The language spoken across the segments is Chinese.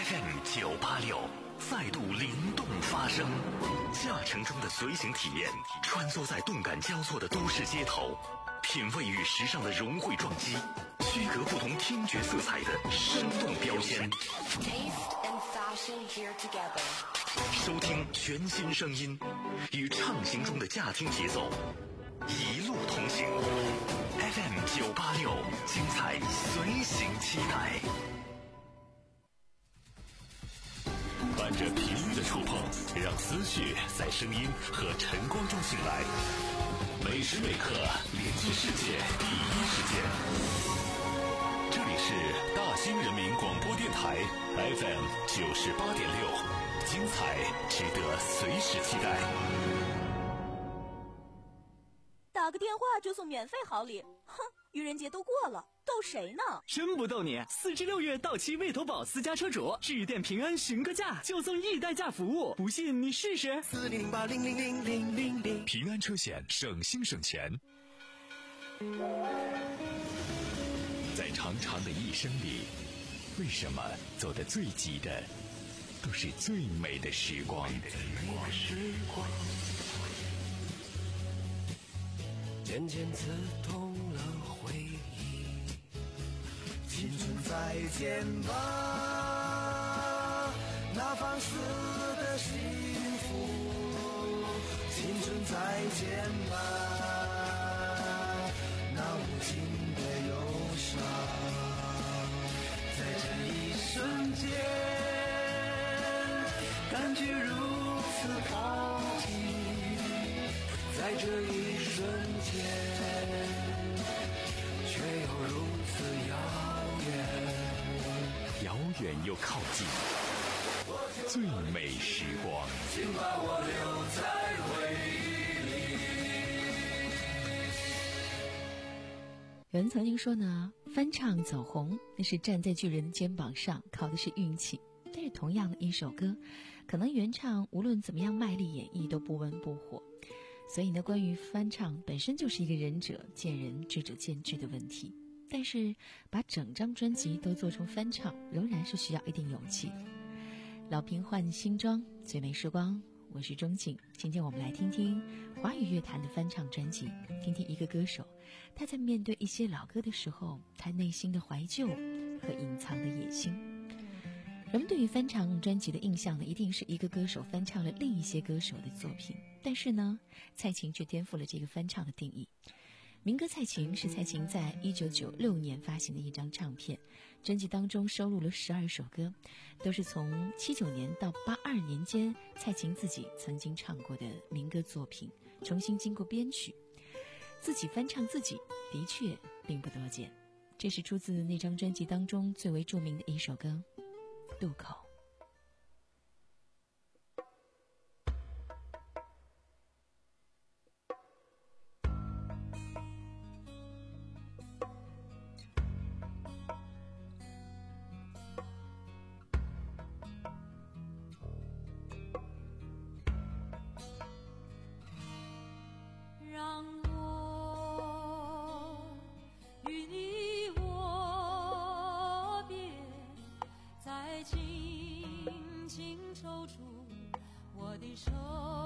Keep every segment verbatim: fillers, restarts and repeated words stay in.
F M 九八六再度灵动发声，驾乘中的随行体验，穿梭在动感交错的都市街头，品味与时尚的融汇撞击，区隔不同听觉色彩的生动标签。收听全新声音，与畅行中的驾听节奏，一路同行。F M 九八六，精彩随行期待。伴着频率的触碰，让思绪在声音和晨光中醒来。每时每刻连接世界第一时间。这里是大兴人民广播电台 F M 九十八点六，精彩值得随时期待。 打个电话就送免费好礼，哼！愚人节都过了，逗谁呢？ 真不逗你！四至六月到期未投保私家车主，致电平安询个价，就送易代驾服务，不信你试试。 四零零八零零零零零零， 平安车险，省心省钱。在长长的一生里，为什么走得最急的都是最美的时光？ 渐渐刺痛了回忆，青春再见吧，那放肆的幸福，青春再见吧，那无尽的忧伤，在这一瞬间感觉如此靠近，在这一瞬间却又如此遥远， 遥远又靠近，最美时光， 请把我留在回忆里。 有人曾经说呢，翻唱走红那是站在巨人的肩膀上，靠的是运气。但是同样的一首歌，可能原唱无论怎么样卖力演绎都不温不火。所以呢，关于翻唱本身就是一个仁者见仁，智者见智的问题。但是把整张专辑都做成翻唱，仍然是需要一定勇气的。老瓶换新装，最美时光，我是钟静。今天我们来听听华语乐坛的翻唱专辑，听听一个歌手他在面对一些老歌的时候，他内心的怀旧和隐藏的野心。人们对于翻唱专辑的印象呢，一定是一个歌手翻唱了另一些歌手的作品。但是呢，蔡琴却颠覆了这个翻唱的定义。民歌《蔡琴》是蔡琴在一九九六年发行的一张唱片，专辑当中收录了十二首歌，都是从七九年到八二年间蔡琴自己曾经唱过的民歌作品，重新经过编曲，自己翻唱自己，的确并不多见。这是出自那张专辑当中最为著名的一首歌《渡口》。 让我与你握别，再轻轻抽出我的手，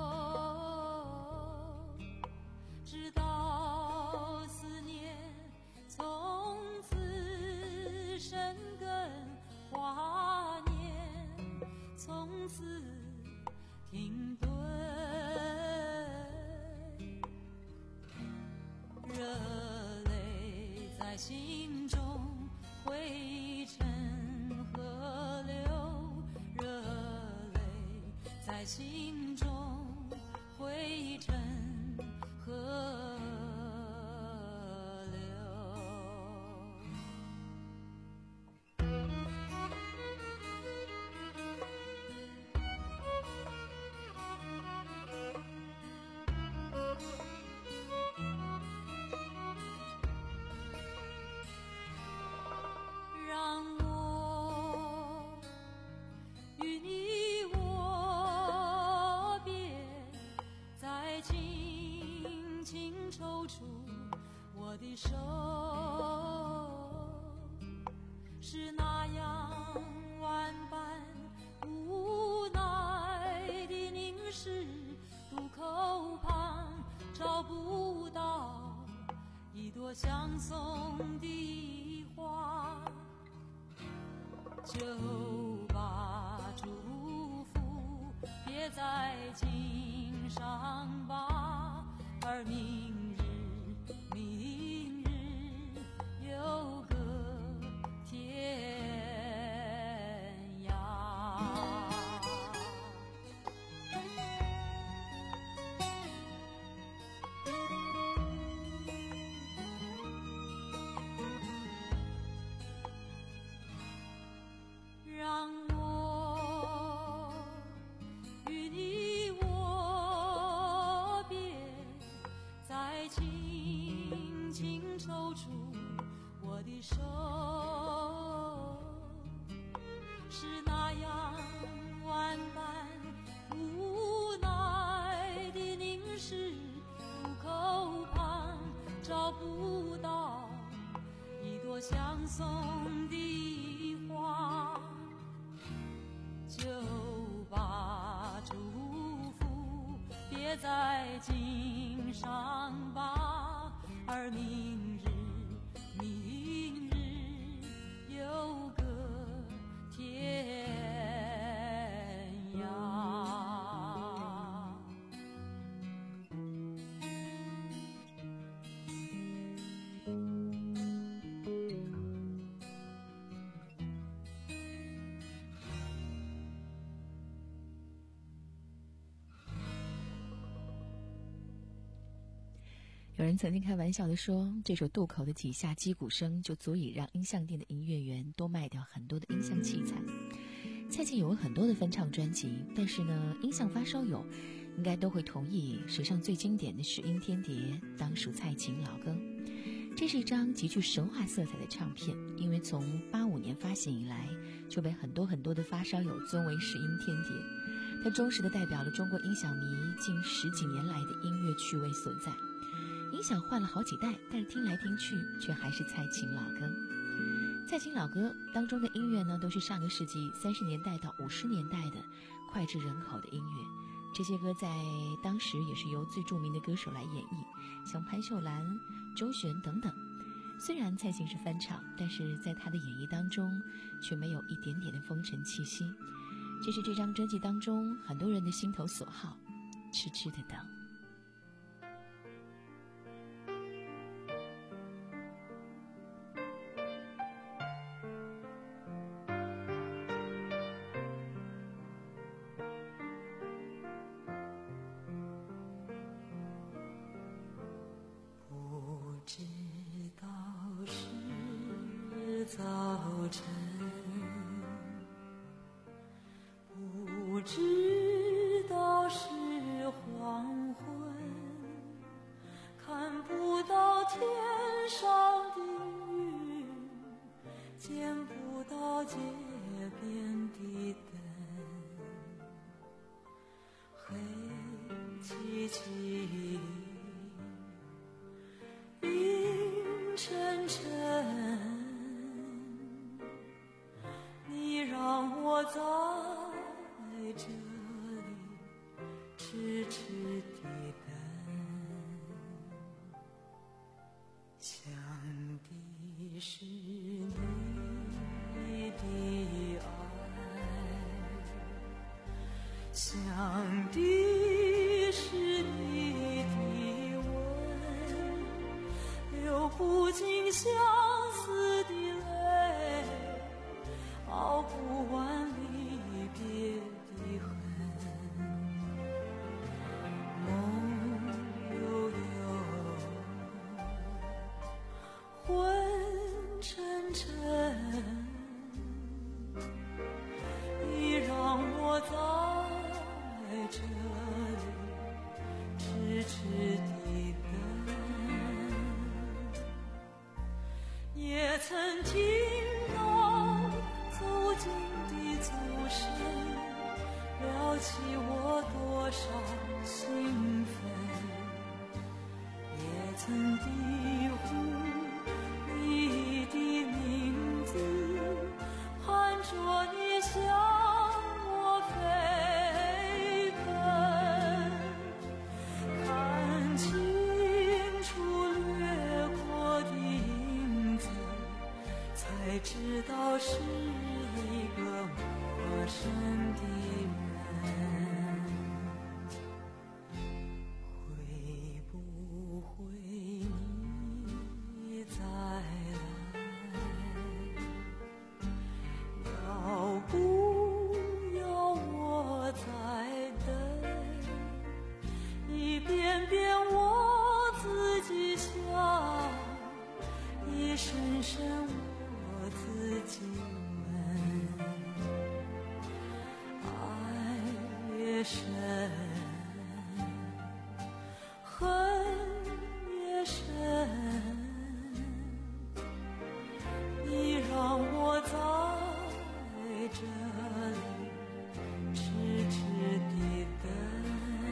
直到思念从此生根，华年从此停顿。热泪在心中汇成河流，热泪在心中汇成河流。让我与你握别，再轻轻抽出我的手，是那样万般口旁找不到一朵相送的花，就把祝福别在襟上吧，而明日明日有个天让我与你握别，再轻轻抽出我的手，是那样万般无奈的凝视，路口旁找不到一朵相送的花，就把祝福别在襟上吧，而明日明日有个天涯。 有人曾经开玩笑地说，这首渡口的几下击鼓声就足以让音像店的营业员多卖掉很多的音像器材。蔡琴有很多的翻唱专辑，但是呢，音像发烧友应该都会同意，史上最经典的是《阴天蝶》，当属蔡琴老歌。这是一张极具神话色彩的唱片，因为从八五年发行以来，就被很多很多的发烧友尊为是阴天蝶。它忠实地代表了中国音响迷近十几年来的音乐趣味所在。音响换了好几代，但是听来听去却还是蔡琴老歌。蔡琴老歌当中的音乐呢，都是上个世纪三十年代到五十年代的脍炙人口的音乐。这些歌在当时也是由最著名的歌手来演绎，像潘秀兰、周璇等等。虽然蔡琴是翻唱，但是在她的演绎当中却没有一点点的风尘气息。这是这张专辑当中很多人的心头所好，痴痴的等。 早晨，不知道是黄昏，看不到天上的云，见不到街边的灯，黑漆漆，阴沉沉。你让我在这里痴痴地等，想的是你的爱，想的是你的吻，流不尽相思的泪，熬不完离别的恨，梦悠悠，昏沉沉，你让我在这里痴痴地等，也曾听到走近的足声，撩起我多少兴奋，也曾低呼你的名字，喊着你向我飞奔， 才知道是一个陌生的人。会不会你再来？要不要我再等？一遍遍我自己想，一声声我自己问。爱越深，恨越深，你让我在这里痴痴地等。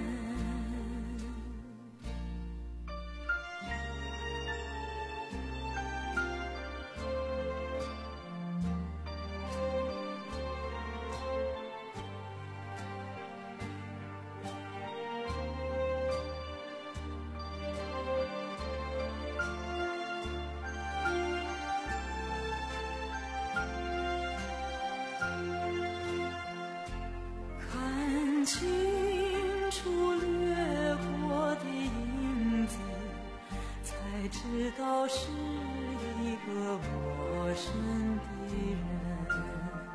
看清楚掠过的影子，才知道是一个陌生的人。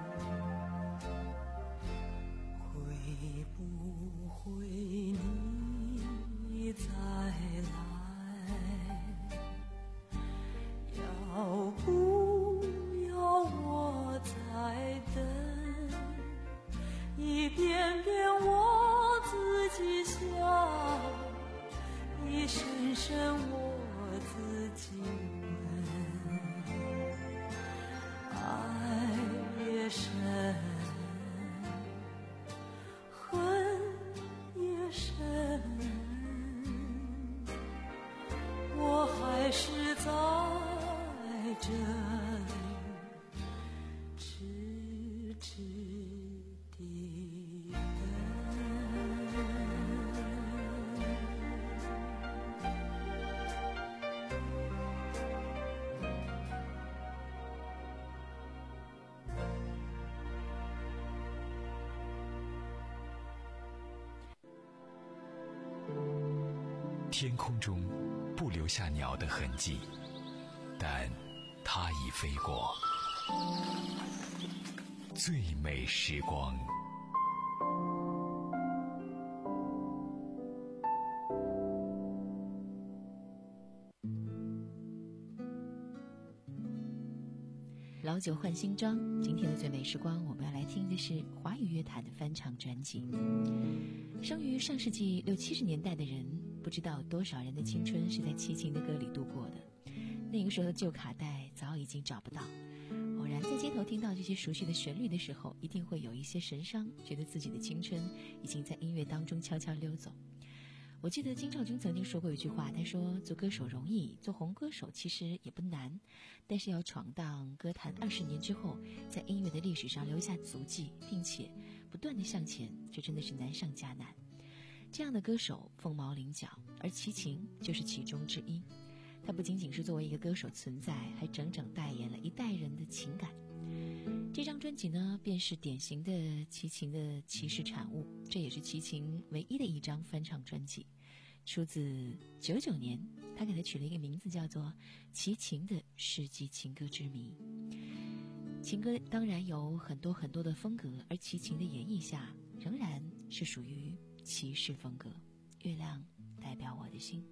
会不会你再来？要不要我再等？一遍遍我自己想，一声声我自己问。爱越深，恨越深，我还是在这里痴痴地天空中不留下鸟的痕迹，但它已飞过。最美时光。 老酒换新装，今天的最美时光，我们要来听的是华语乐坛的翻唱专辑。生于上世纪六七十年代的人，不知道多少人的青春是在齐秦的歌里度过的。那个时候的旧卡带早已经找不到，偶然在街头听到这些熟悉的旋律的时候，一定会有一些神伤，觉得自己的青春已经在音乐当中悄悄溜走。我记得金少君曾经说过一句话，他说做歌手容易，做红歌手其实也不难，但是要闯荡歌坛二十年之后，在音乐的历史上留下足迹，并且不断地向前，这真的是难上加难。这样的歌手凤毛麟角，而齐秦就是其中之一。他不仅仅是作为一个歌手存在，还整整代言了一代人的情感。这张专辑呢，便是典型的齐秦的骑士产物，这也是齐秦唯一的一张翻唱专辑，出自九九年，他给他取了一个名字叫做《齐秦的世纪情歌之谜》。情歌当然有很多很多的风格，而齐秦的演绎下，仍然是属于骑士风格。月亮代表我的心。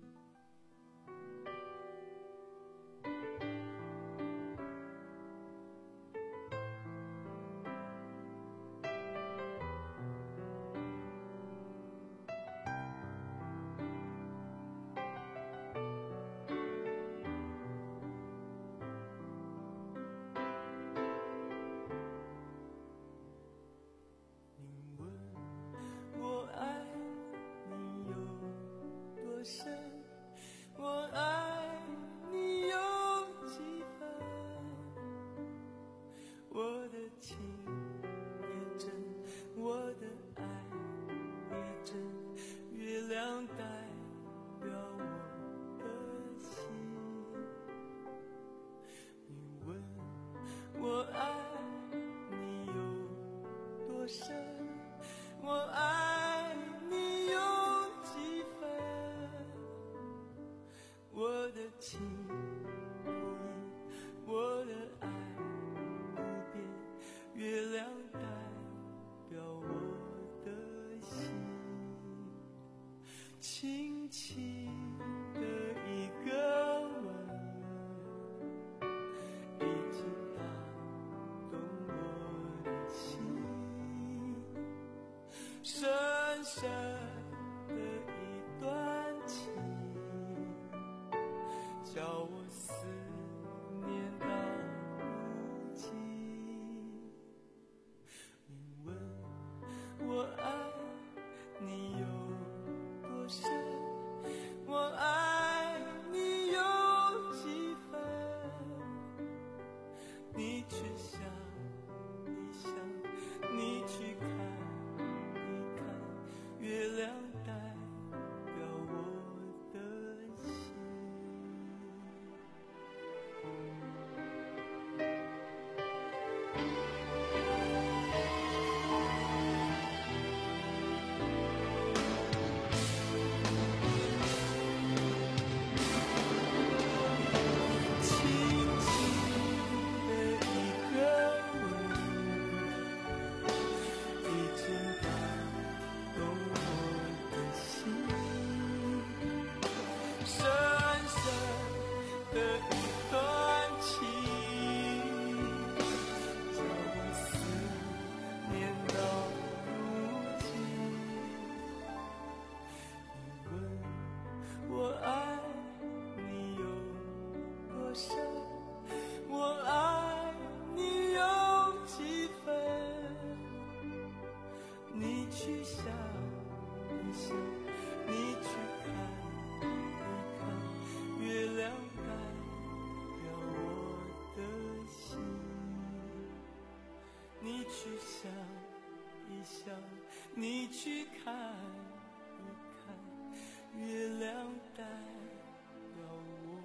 去想一想，你去看一看，月亮代表我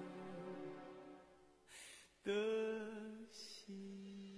的心。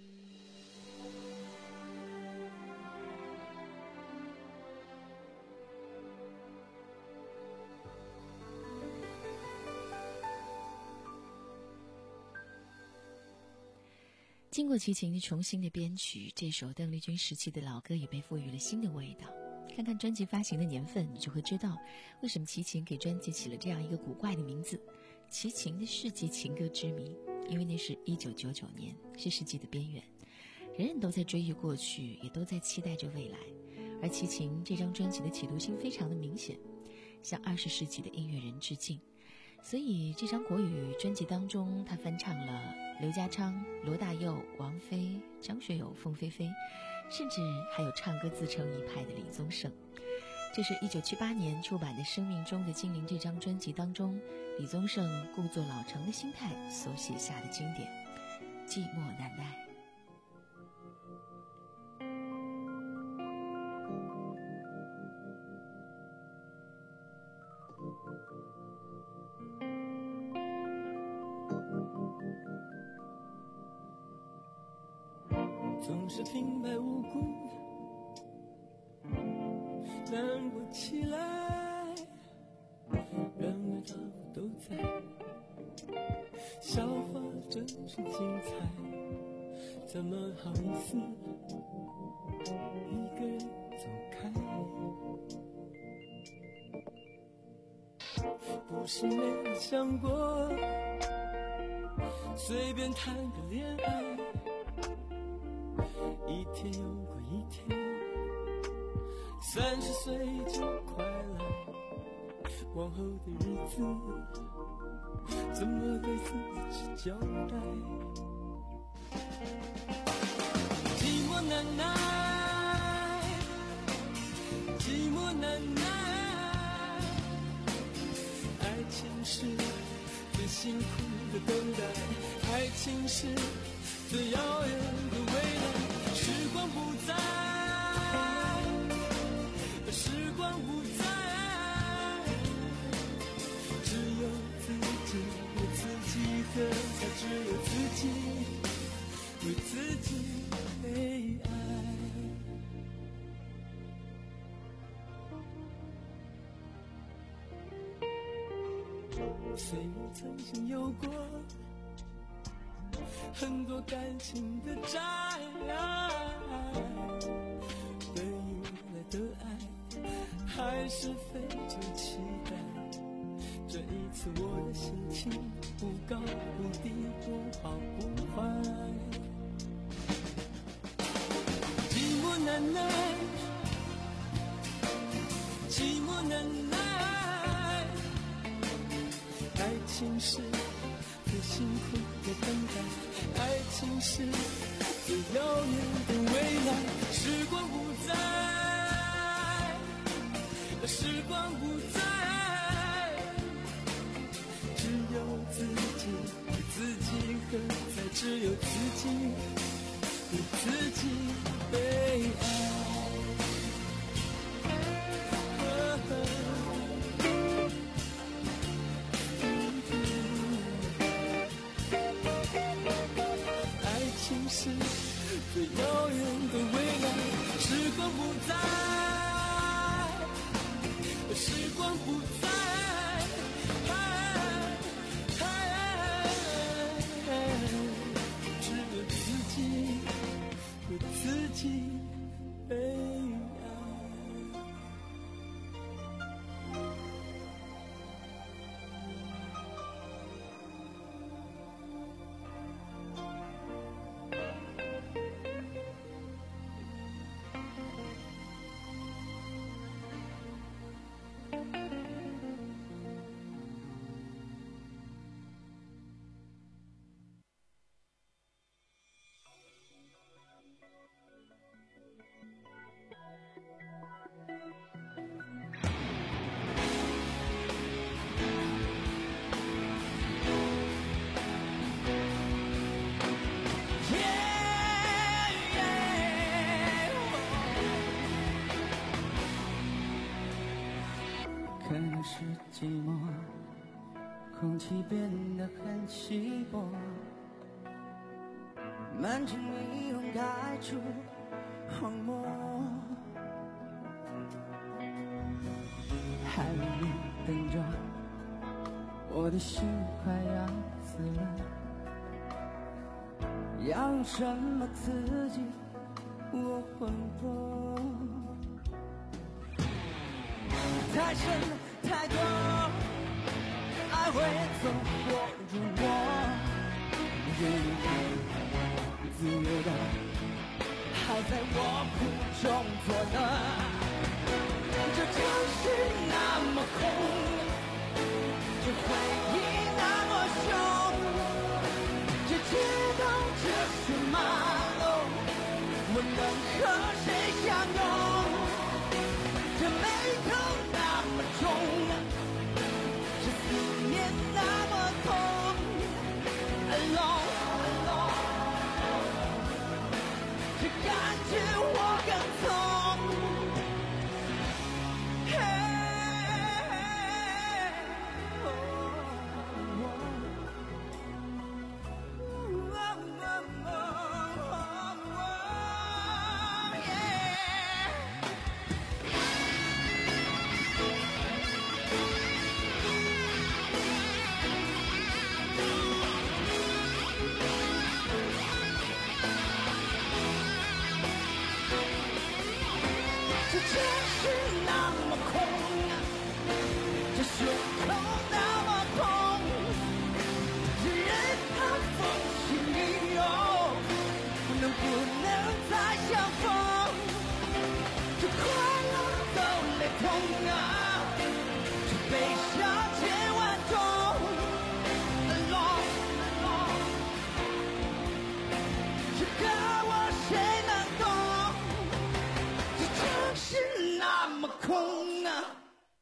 经过齐秦的重新的编曲，这首邓丽君时期的老歌也被赋予了新的味道。看看专辑发行的年份，你就会知道为什么齐秦给专辑起了这样一个古怪的名字——齐秦的世纪情歌之谜。因为那是一九九九年，是世纪的边缘，人人都在追忆过去，也都在期待着未来。而齐秦这张专辑的企图心非常的明显，向二十世纪的音乐人致敬。所以这张国语专辑当中，他翻唱了刘家昌、罗大佑、王菲、张学友、凤飞飞，甚至还有唱歌自成一派的李宗盛。这是一九七八年出版的《生命中的精灵》这张专辑当中，李宗盛故作老成的心态所写下的经典《寂寞难耐》。 总是平白无故难过起来，原来他都在，笑话真是精彩，怎么好意思一个人走开？不是没有想过随便谈个恋爱，一天又过一天，三十岁就快来，往后的日子怎么对自己交代？寂寞难耐，寂寞难耐，爱情是最辛苦的等待，爱情是最遥远的未来。时光不在，时光不在，只有自己为自己喝彩，只有自己为自己悲哀。虽我曾经有过很多感情的债，对于未来的爱还是非常期待。这一次我的心情不高不低，不好不坏。寂寞难耐，寂寞难耐，爱情是最辛苦的等待，爱情是最遥远的未来。时光不在，时光不在，只有自己为自己喝彩，只有自己为自己悲哀。是最遥远的未来，时光不在，时光不在，只有自己为自己悲哀。 开始寂寞，空气变得很稀薄，满城霓虹开出荒漠，还有你等着，我的心快要死了，要用什么刺激我魂魄？太深太多，爱会走火入魔，愿意自由的还在我苦中作乐。这城市那么空，这回忆那么凶，这街道这什么路，我能和谁相拥？这眉头那么重，这思念那么痛 Alone, alone 这感觉我更痛 hey, oh, oh, oh, oh, oh, yeah. 这城市那么空，这胸口那么痛，这人他风起理由，能不能再相逢？这快乐都雷同啊，这悲伤千万种 Alone, alone 这个我谁能懂？这城市那么空啊。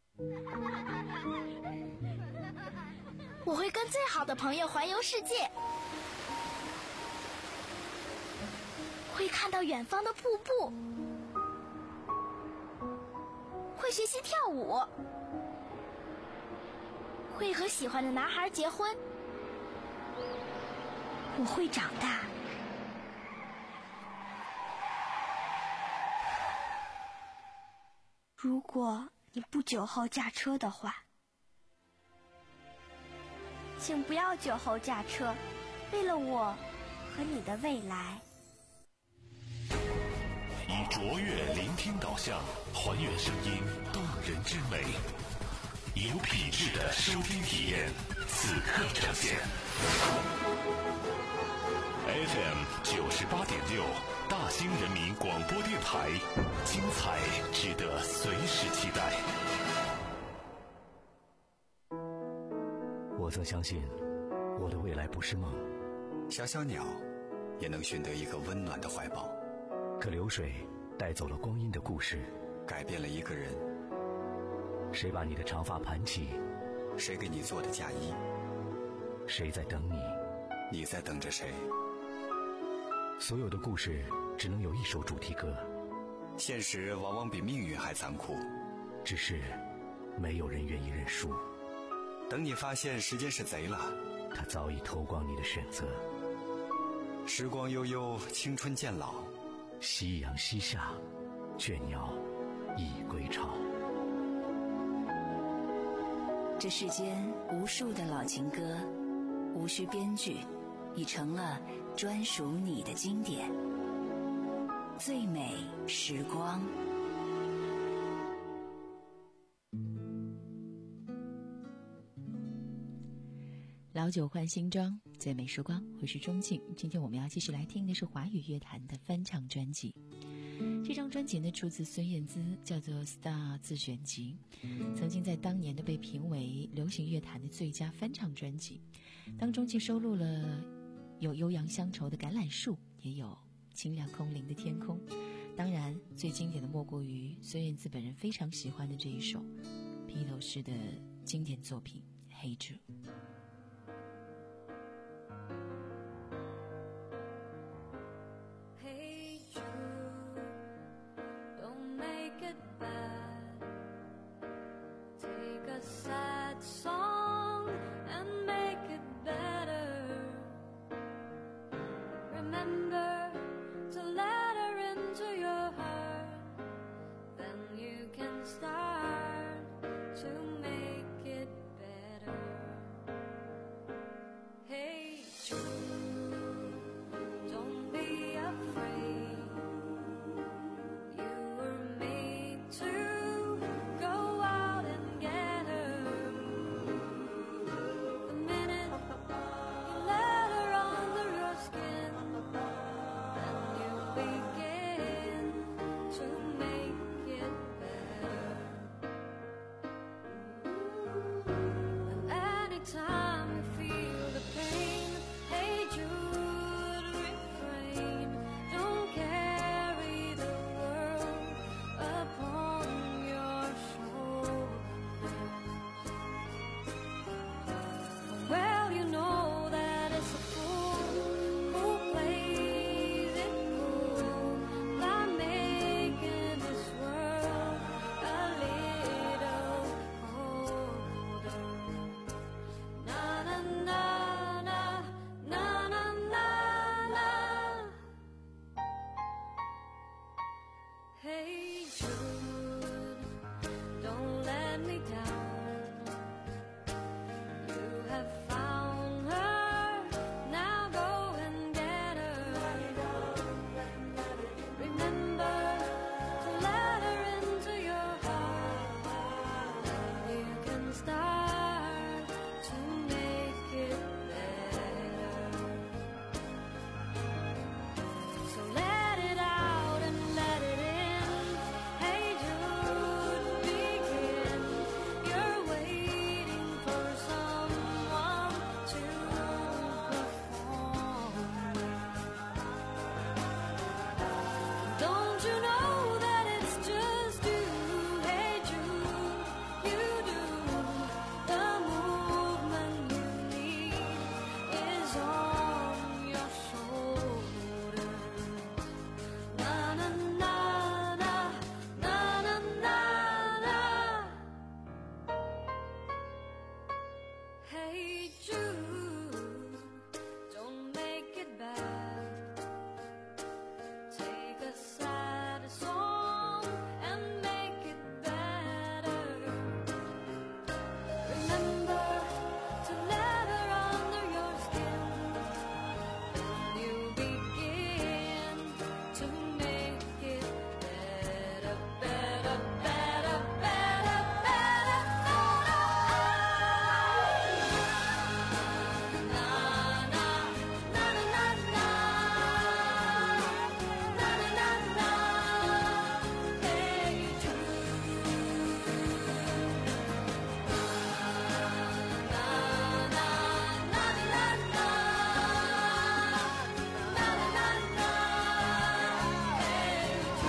我会跟最好的朋友环游世界，会看到远方的瀑布，会学习跳舞，会和喜欢的男孩结婚。我会长大。如果你不酒后驾车的话，请不要酒后驾车，为了我和你的未来。 以卓越聆听导向，还原声音动人之美，有品质的收听体验，此刻呈现。F M 九十八点六，大兴人民广播电台，精彩值得随时期待。 我曾相信，我的未来不是梦。 小小鸟也能寻得一个温暖的怀抱。 可流水带走了光阴的故事， 改变了一个人。 谁把你的长发盘起？ 谁给你做的嫁衣？ 谁在等你？ 你在等着谁？ 所有的故事只能有一首主题歌。 现实往往比命运还残酷， 只是没有人愿意认输。 等你发现时间是贼了， 他早已偷光你的选择。 时光悠悠，青春渐老， 夕阳西下，倦鸟已归巢。 这世间无数的老情歌，无需编剧，已成了专属你的经典。最美时光。 老酒换新装，最美时光，我是钟静。今天我们要继续来听的是华语乐坛的翻唱专辑。这张专辑呢出自孙燕姿，叫做《Star 自选集》，曾经在当年的被评为流行乐坛的最佳翻唱专辑，当中既收录了有悠扬乡愁的《橄榄树》，也有清亮空灵的天空。当然最经典的莫过于孙燕姿本人非常喜欢的这一首披头士的经典作品《Hey Jude》。 Take a Remember to let her into your heart, then you can start to make it better. Hey Jude, don't be afraid. You were made to go out and get her. The minute you let her under your skin, then you begin to make it better. And anytime you feel the pain, hey Jude, refrain. Don't carry the world upon your shoulders. Well, you know that it's a fool who plays it cool by making this world a little colder. Na na na na na na na na. Hey Jude, don't let me down. You have found her, now go and get her. Remember to let her into your heart, then you can start to make it better. So let it out and let it in. Hey Jude, begin. You're waiting for someone to perform. Don't you know that it's just you? Hey Jude, you do. The movement you need is on your shoulders. Na na na na na na na na. Hey Jude, don't make it bad. Take a sad song and make it better. Remember to let her under your skin, then you begin to make it better, better, better, better, better. Na na na na na na na na na. Hey Jude. Na na na na na na na na. Hey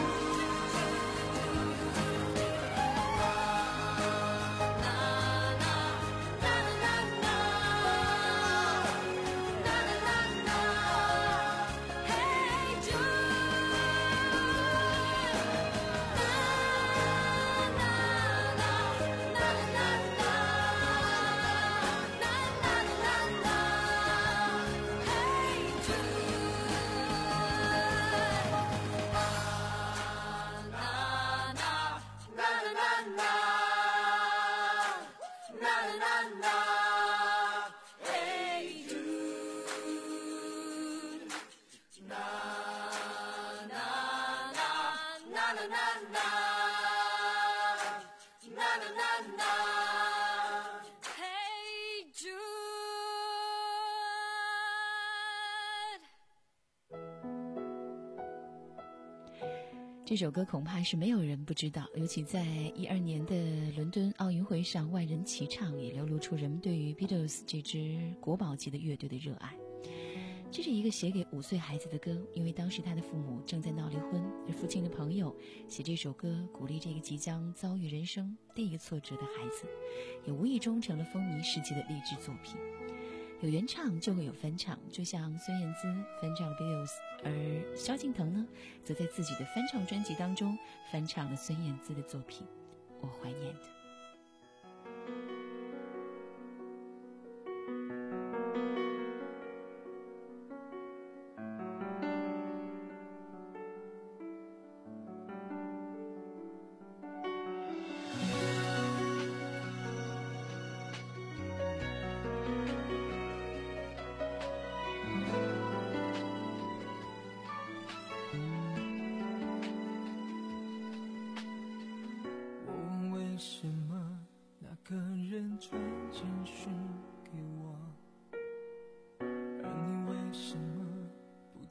Jude。 这首歌恐怕是没有人不知道，尤其在一二年的伦敦奥运会上，万人齐唱，也流露出人们对于 Beatles 这支国宝级的乐队的热爱。这是一个写给五岁孩子的歌，因为当时他的父母正在闹离婚，而父亲的朋友写这首歌鼓励这个即将遭遇人生第一个挫折的孩子，也无意中成了风靡世界的励志作品。有原唱就会有翻唱，就像孙燕姿翻唱了 Beatles， 而萧敬腾呢，则在自己的翻唱专辑当中翻唱了孙燕姿的作品《我怀念的》。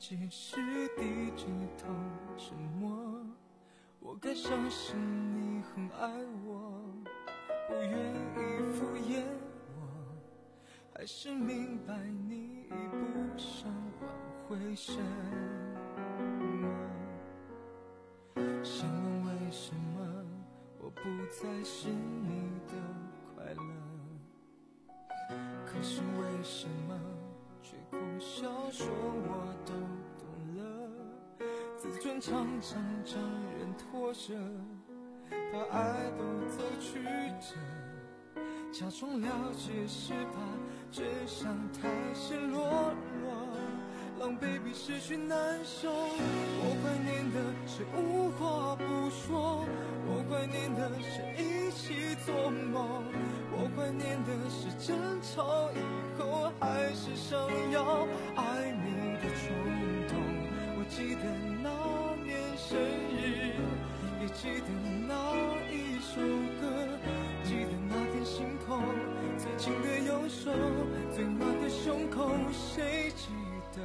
解释，低着头沉默。我该相信你很爱我，不愿意敷衍我，还是明白你已不想挽回什么。想问为什么我不再是你的快乐，可是为什么却苦笑说我都懂了。自尊常常让人拖着，把爱都走曲折，假装了解是怕真相太显裸裸，狼狈比失去难受。我怀念的是无话不说，我怀念的是一起做梦，我怀念的是争吵以后还是想要爱你的冲动。我记得那年生日，也记得那一首歌，记得那天星空，最紧的右手，最暖的胸口，谁记得，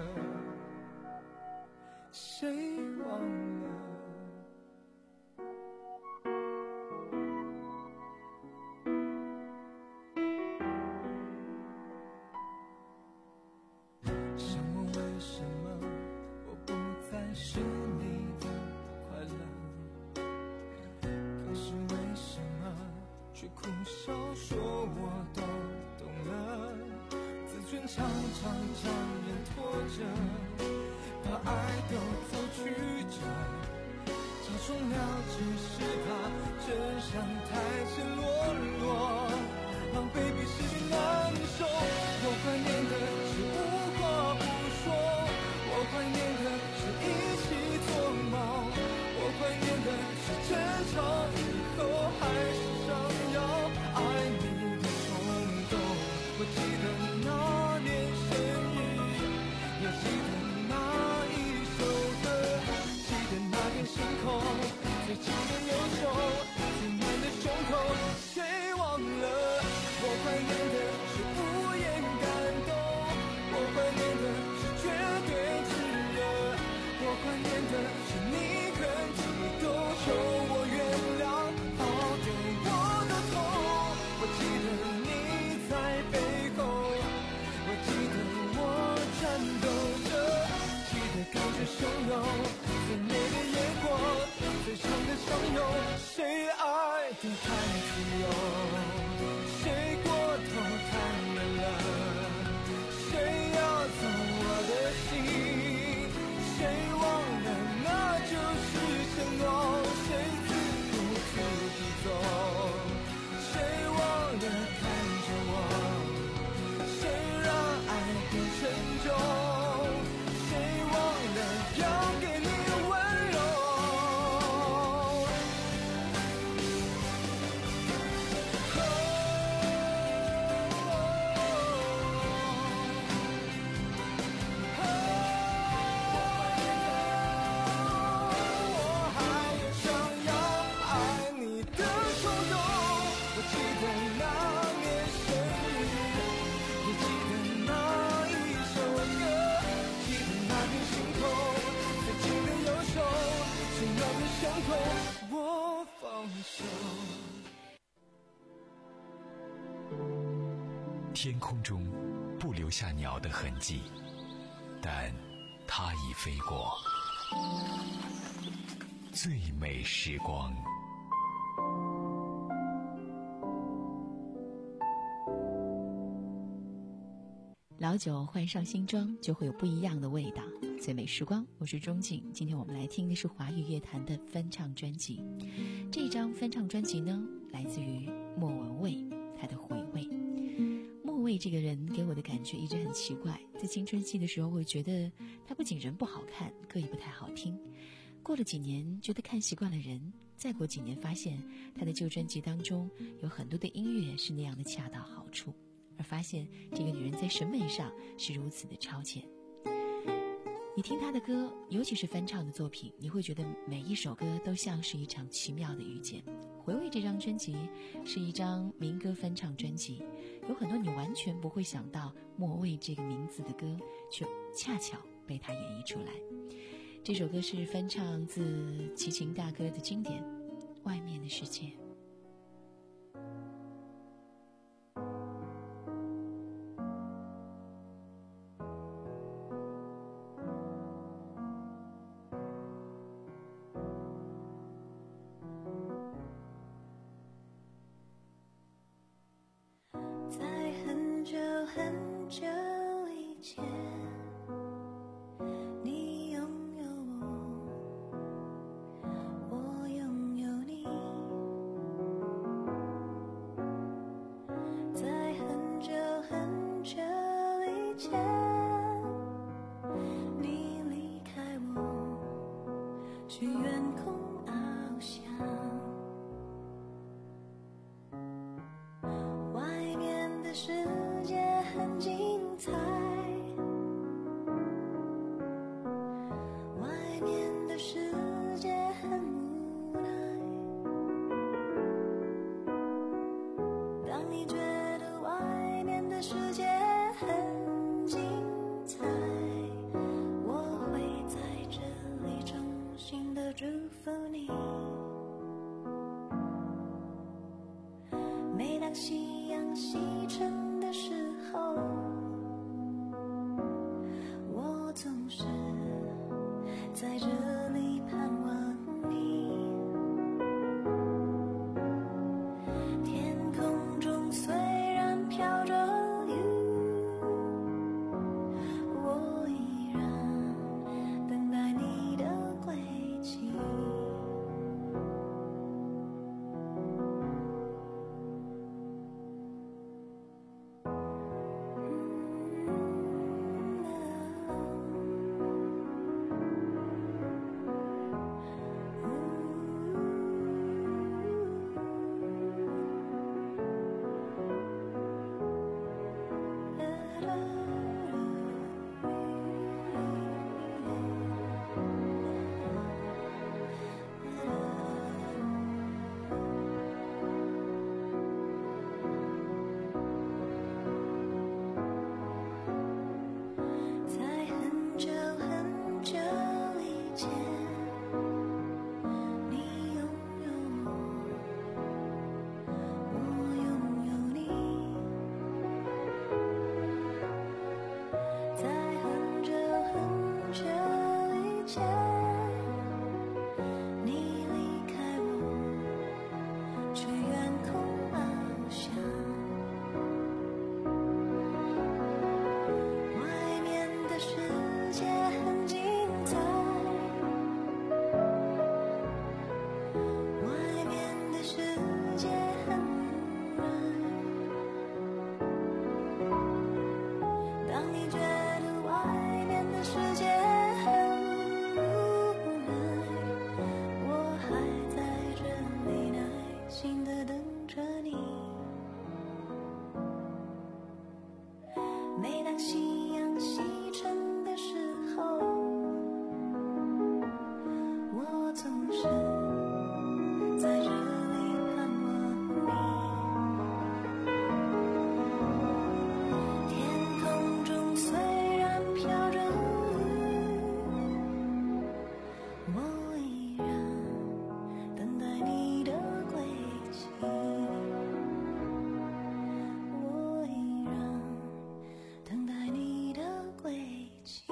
谁忘了。想问为什么我不再是你的快乐，可是为什么却苦笑说我都懂了。自尊常常让人拖着，把爱都走曲折，假装了解是怕真相太赤裸裸，狼狈比失去难受。我怀念的是无话不说，我怀念的是一起做梦，我怀念的是争吵以后还是想要爱你的冲动。我记得那年生日，也记得那一首歌，记得那片星空，最紧的右手，最暖的胸口，谁忘了？我怀念的是无言感动，我怀念的是绝对炽热，我怀念的是你肯提都求我原谅，好给我的痛。我记得你在背后，我记得我颤抖着，记得感觉汹涌，最美的烟火，最长的相拥，谁爱得太自由，谁过头太远了，谁要走我的心，谁忘了那就是承诺，谁自顾自地走，谁忘了看着我，谁让爱变沉重，谁忘了要给你温柔。我放手。 天空中不留下鸟的痕迹，但它已飞过。最美时光。 老酒换上新装，就会有不一样的味道。最美时光，我是钟静。今天我们来听的是华语乐坛的翻唱专辑。这张翻唱专辑呢，来自于莫文蔚，她的回味。莫文蔚这个人给我的感觉一直很奇怪，在青春期的时候会觉得她不仅人不好看，歌也不太好听。过了几年，觉得看习惯了人，再过几年发现她的旧专辑当中有很多的音乐是那样的恰到好处，而发现这个女人在审美上是如此的超前。你听她的歌，尤其是翻唱的作品，你会觉得每一首歌都像是一场奇妙的遇见。回味这张专辑是一张民歌翻唱专辑，有很多你完全不会想到莫文蔚这个名字的歌，却恰巧被他演绎出来。这首歌是翻唱自齐秦大哥的经典《外面的世界》。 去远空翱翔，外面的世界很精彩，外面的世界很无奈。当你觉得外面的世界很精彩，我会在这里衷心的祝福你。每当夕阳西沉的时候，我总是在这里盼望你。天空中虽然飘着雨，我依然等待你的归期。每当夕阳西沉的时候，我总是在这里盼望你。天空中虽然飘着雨，我依然等待你的归期。我依然等待你的归期。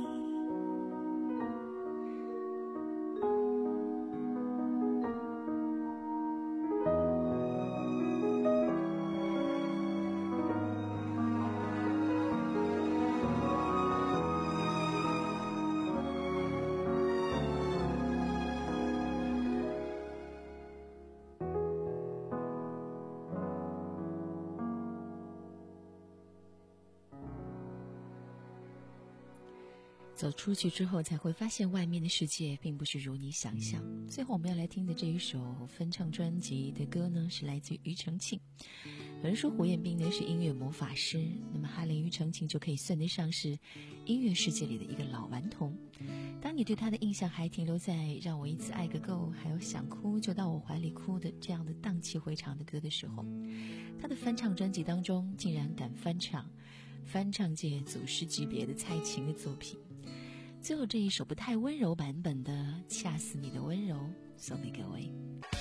走出去之后才会发现外面的世界并不是如你想象。最后我们要来听的这一首翻唱专辑的歌呢，是来自于庾澄庆。有人说胡彦斌呢是音乐魔法师，那么哈林庾澄庆就可以算得上是音乐世界里的一个老顽童。当你对他的印象还停留在让我一次爱个够，还有想哭就到我怀里哭的这样的荡气回肠的歌的时候，他的翻唱专辑当中竟然敢翻唱翻唱界祖师级别的蔡琴的作品。 最后这一首不太温柔版本的《恰似你的温柔》送给各位。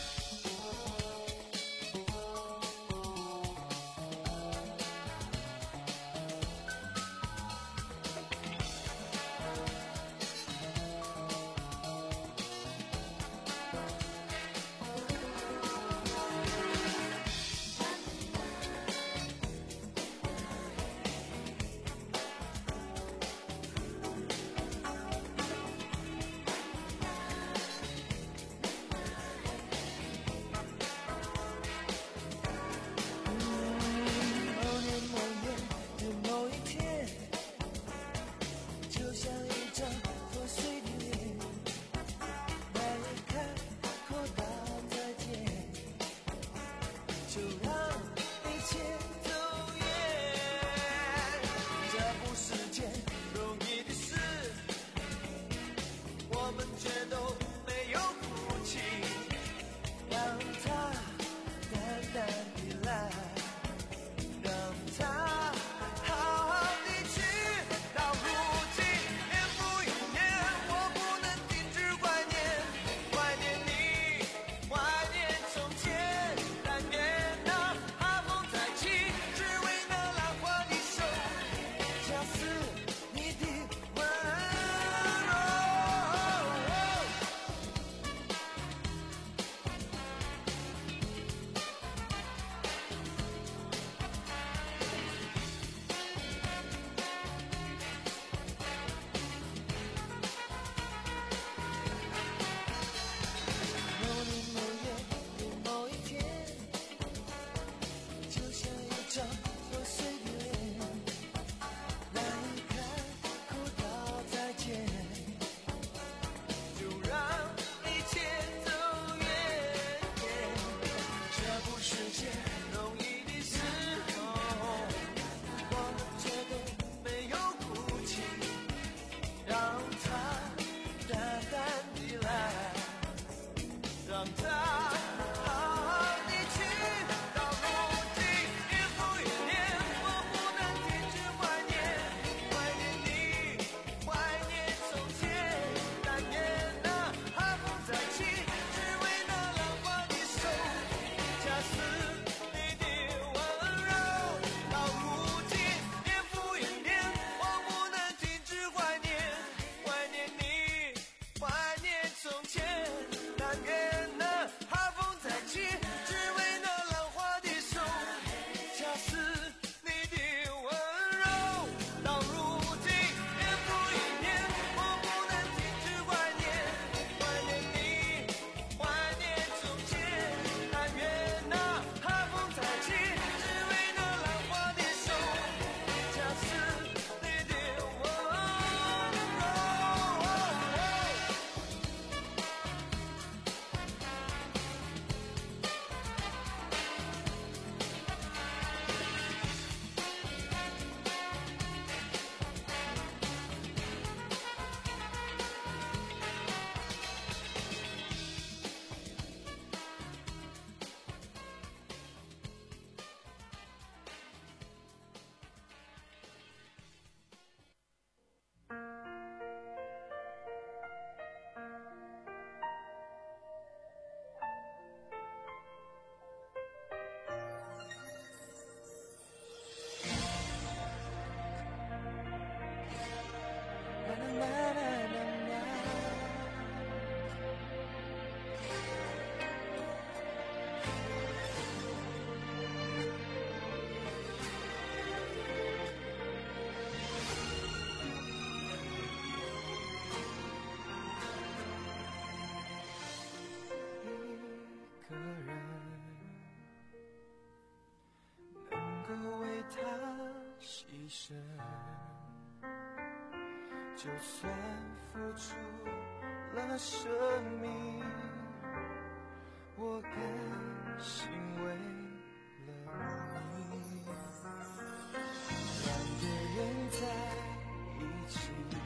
就算付出了生命，我甘心为了你，让别人在一起，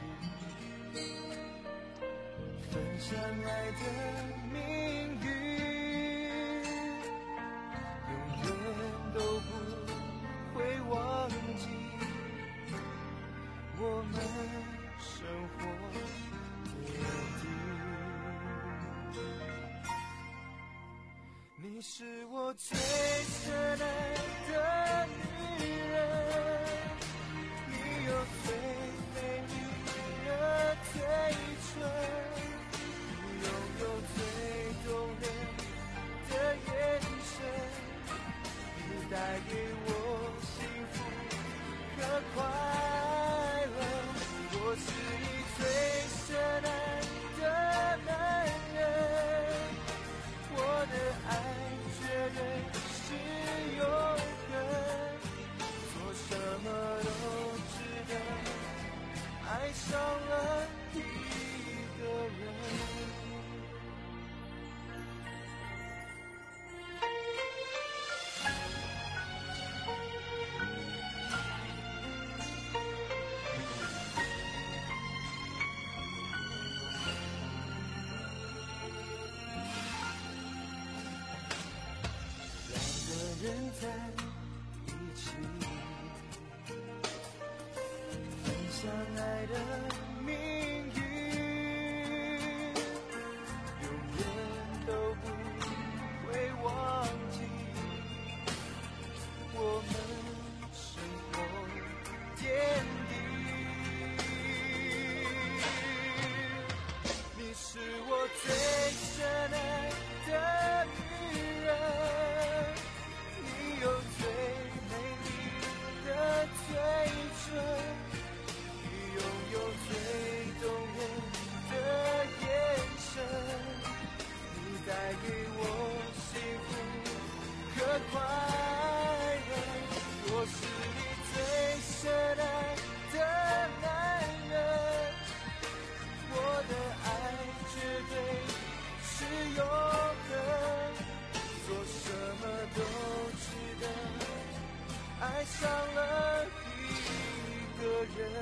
分享爱的命运，永远都不会忘记我们生活你是我最深爱的女人，你有最美丽的嘴唇，你拥有最动人的眼神，你带给我幸福和快乐。我是你最深爱的男人，我的爱绝对是永恒，做什么都值得，爱上了一个人。人在一起，分享爱的命运，永远都不会忘记我们生活点滴。你是我最深爱的女人，你有最美丽的嘴唇，你拥有最动人的眼神，你带给我幸福和快乐。我是你最深爱的男人，我的爱绝对是永恒，做什么都值得，爱上了一个人。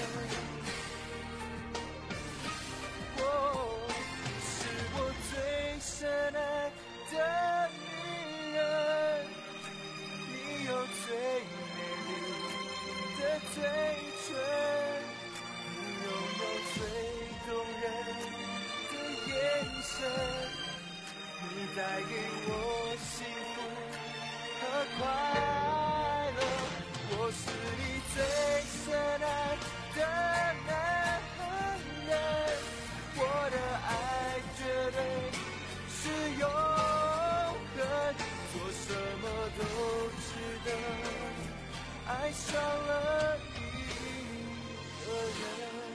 我是我最深爱的女人，你有最美丽的嘴唇，你拥有最动人的眼神，你带给我幸福和快乐。我是你最深爱的男人，我的爱绝对是永恒，做什么都值得，爱上了一个人。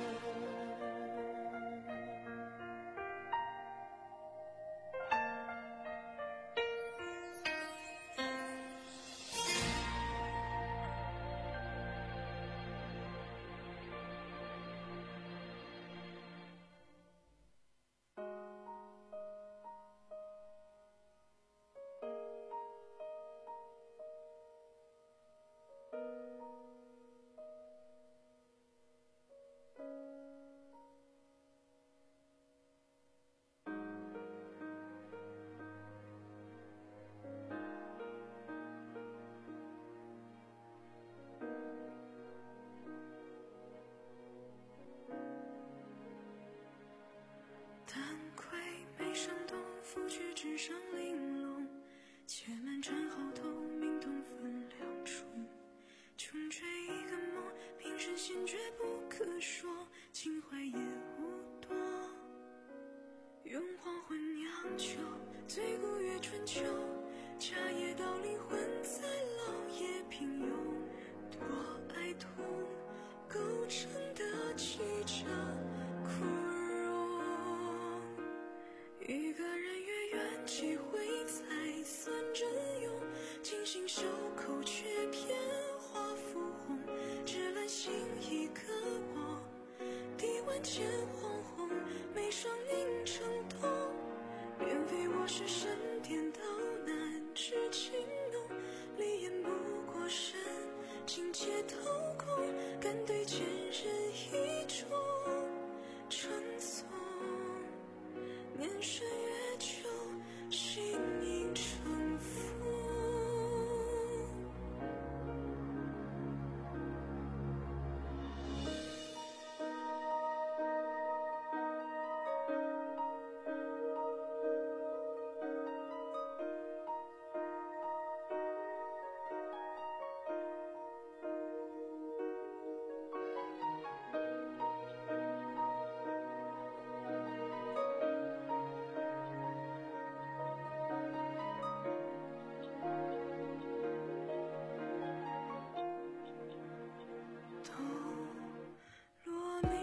夫君纸上玲珑，且满盏后透明同分两重。穷追一个梦，平生先觉不可说，情怀也无多。用黄昏酿酒，醉古月春秋，茶叶到灵魂在老也平庸。多爱痛构成的曲折枯荣，一个人月圆几回才算真用，精心守口却偏花浮红，只揽心一个我，低万千惶惶，眉霜凝成痛，愿非我是神颠倒难知情浓，离言不过身，境界透空，敢对前人一种称颂，年深月久，心凝成风。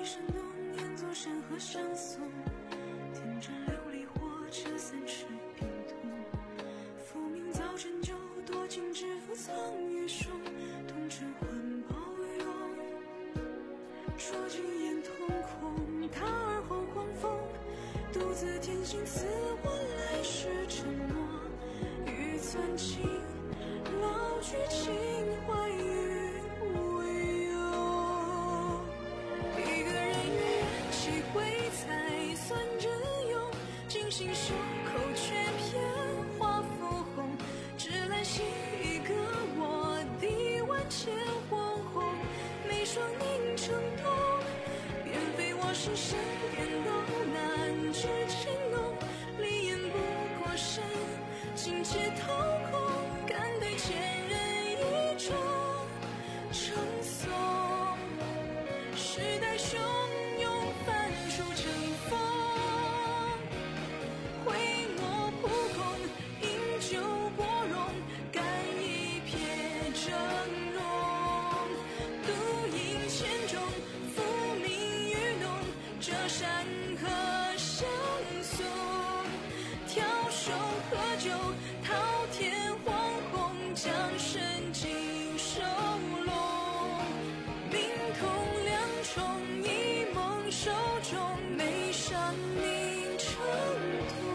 声浓烟作山河相送，天真琉璃火车三尺冰冻，复明早晨就躲进知府藏于胸，铜尘魂抱拥，说尽眼瞳孔，他耳后狂风，独自天行赐我来世沉默，欲寸情老去情怀与未有，一个人与人几回才算真用，精心守口却偏花浮红，只来惜一个我的万千黄红，眉霜凝成冬，便非我是身边都难去情浓，离眼不过身，情切掏空，敢对前人一种称颂，时代汹涌翻出尘封，挥墨扑空，饮酒薄容，干一瞥峥嵘，独饮千种，浮名于浓，这山河相送，挑手喝酒，滔天黄红，将身尽收拢，明空两重，一梦手中，眉上凝成痛。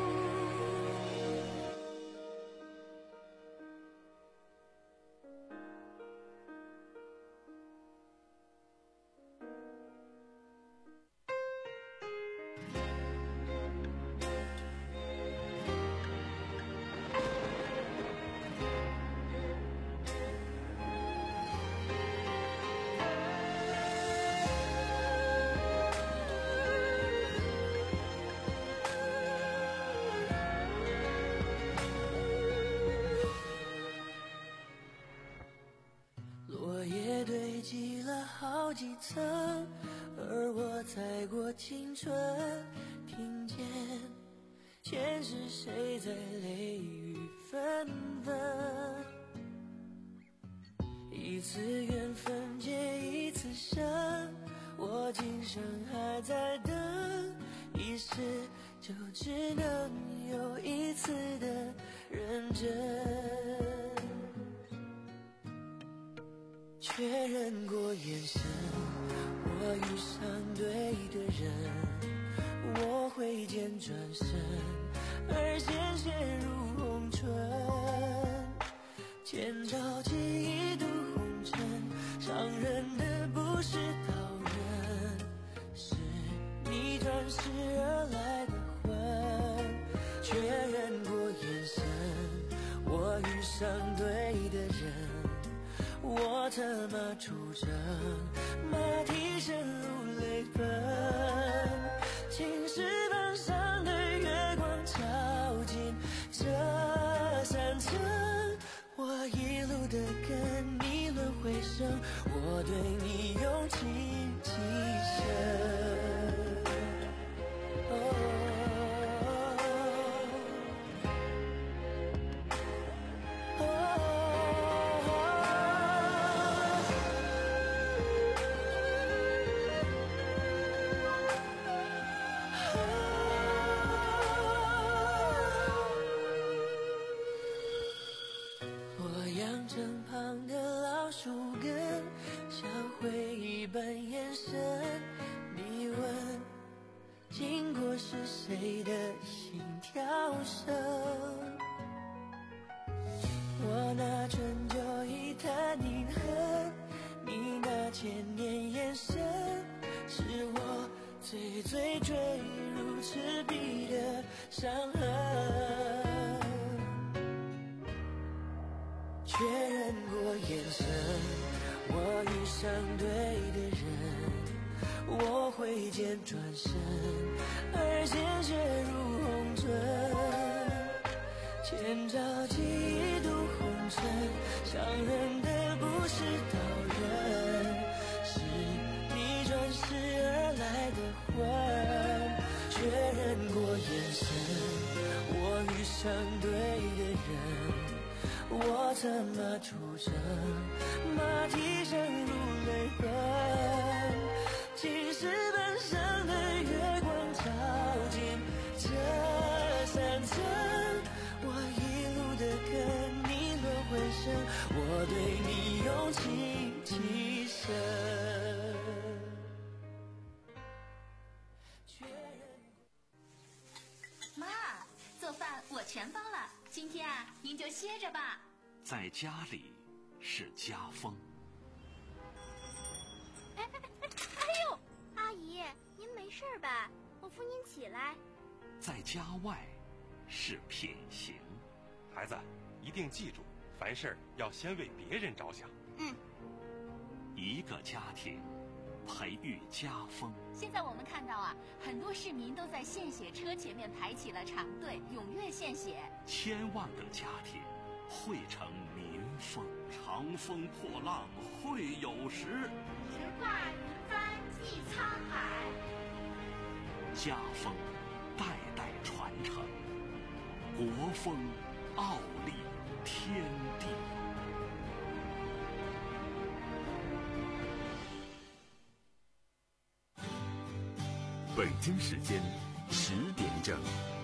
落叶堆积了好几层，而我踩过青春，听见前世谁在泪雨纷纷，一次缘分结一次生，我今生还在等，一世就只能有一次的认真，确认过眼神，我遇上对的人，我挥剑转身，而鲜血如红唇，千朝记一度红尘，伤人的不是刀刃，是你转世而来的魂，确认过眼神，我遇上对的人，我策马出征，马蹄声如泪奔，青石板上的月光照进这山城，我一路的跟你轮回声，我对你用情极深。谁的心跳声？我那春秋一滩印痕，你那千年眼神，是我最最坠入赤壁的伤痕。确认过眼神，我遇上对的人，我挥剑转身，而鲜血如红唇，千朝记一度红尘，伤人的不是刀刃，是你转世而来的魂。确认过眼神，我遇上对的人，我策马出征，马蹄声如泪奔， 青石板上的月光照进这山村，我一路的跟你轮回声，我对你用情极深。 妈，做饭我全包了，今天啊，您就歇着吧。 在家里是家风。 哎哎哎哎呦，阿姨，您没事吧？我扶您起来。 在家外是品行。 孩子，一定记住，凡事要先为别人着想。 嗯。 一个家庭培育家风。 现在我们看到啊，很多市民都在献血车前面排起了长队，踊跃献血。 千万个家庭汇成民风。长风破浪会有时， 直挂云帆济沧海。 家风代代传承，国风傲立天地。 北京时间十点整。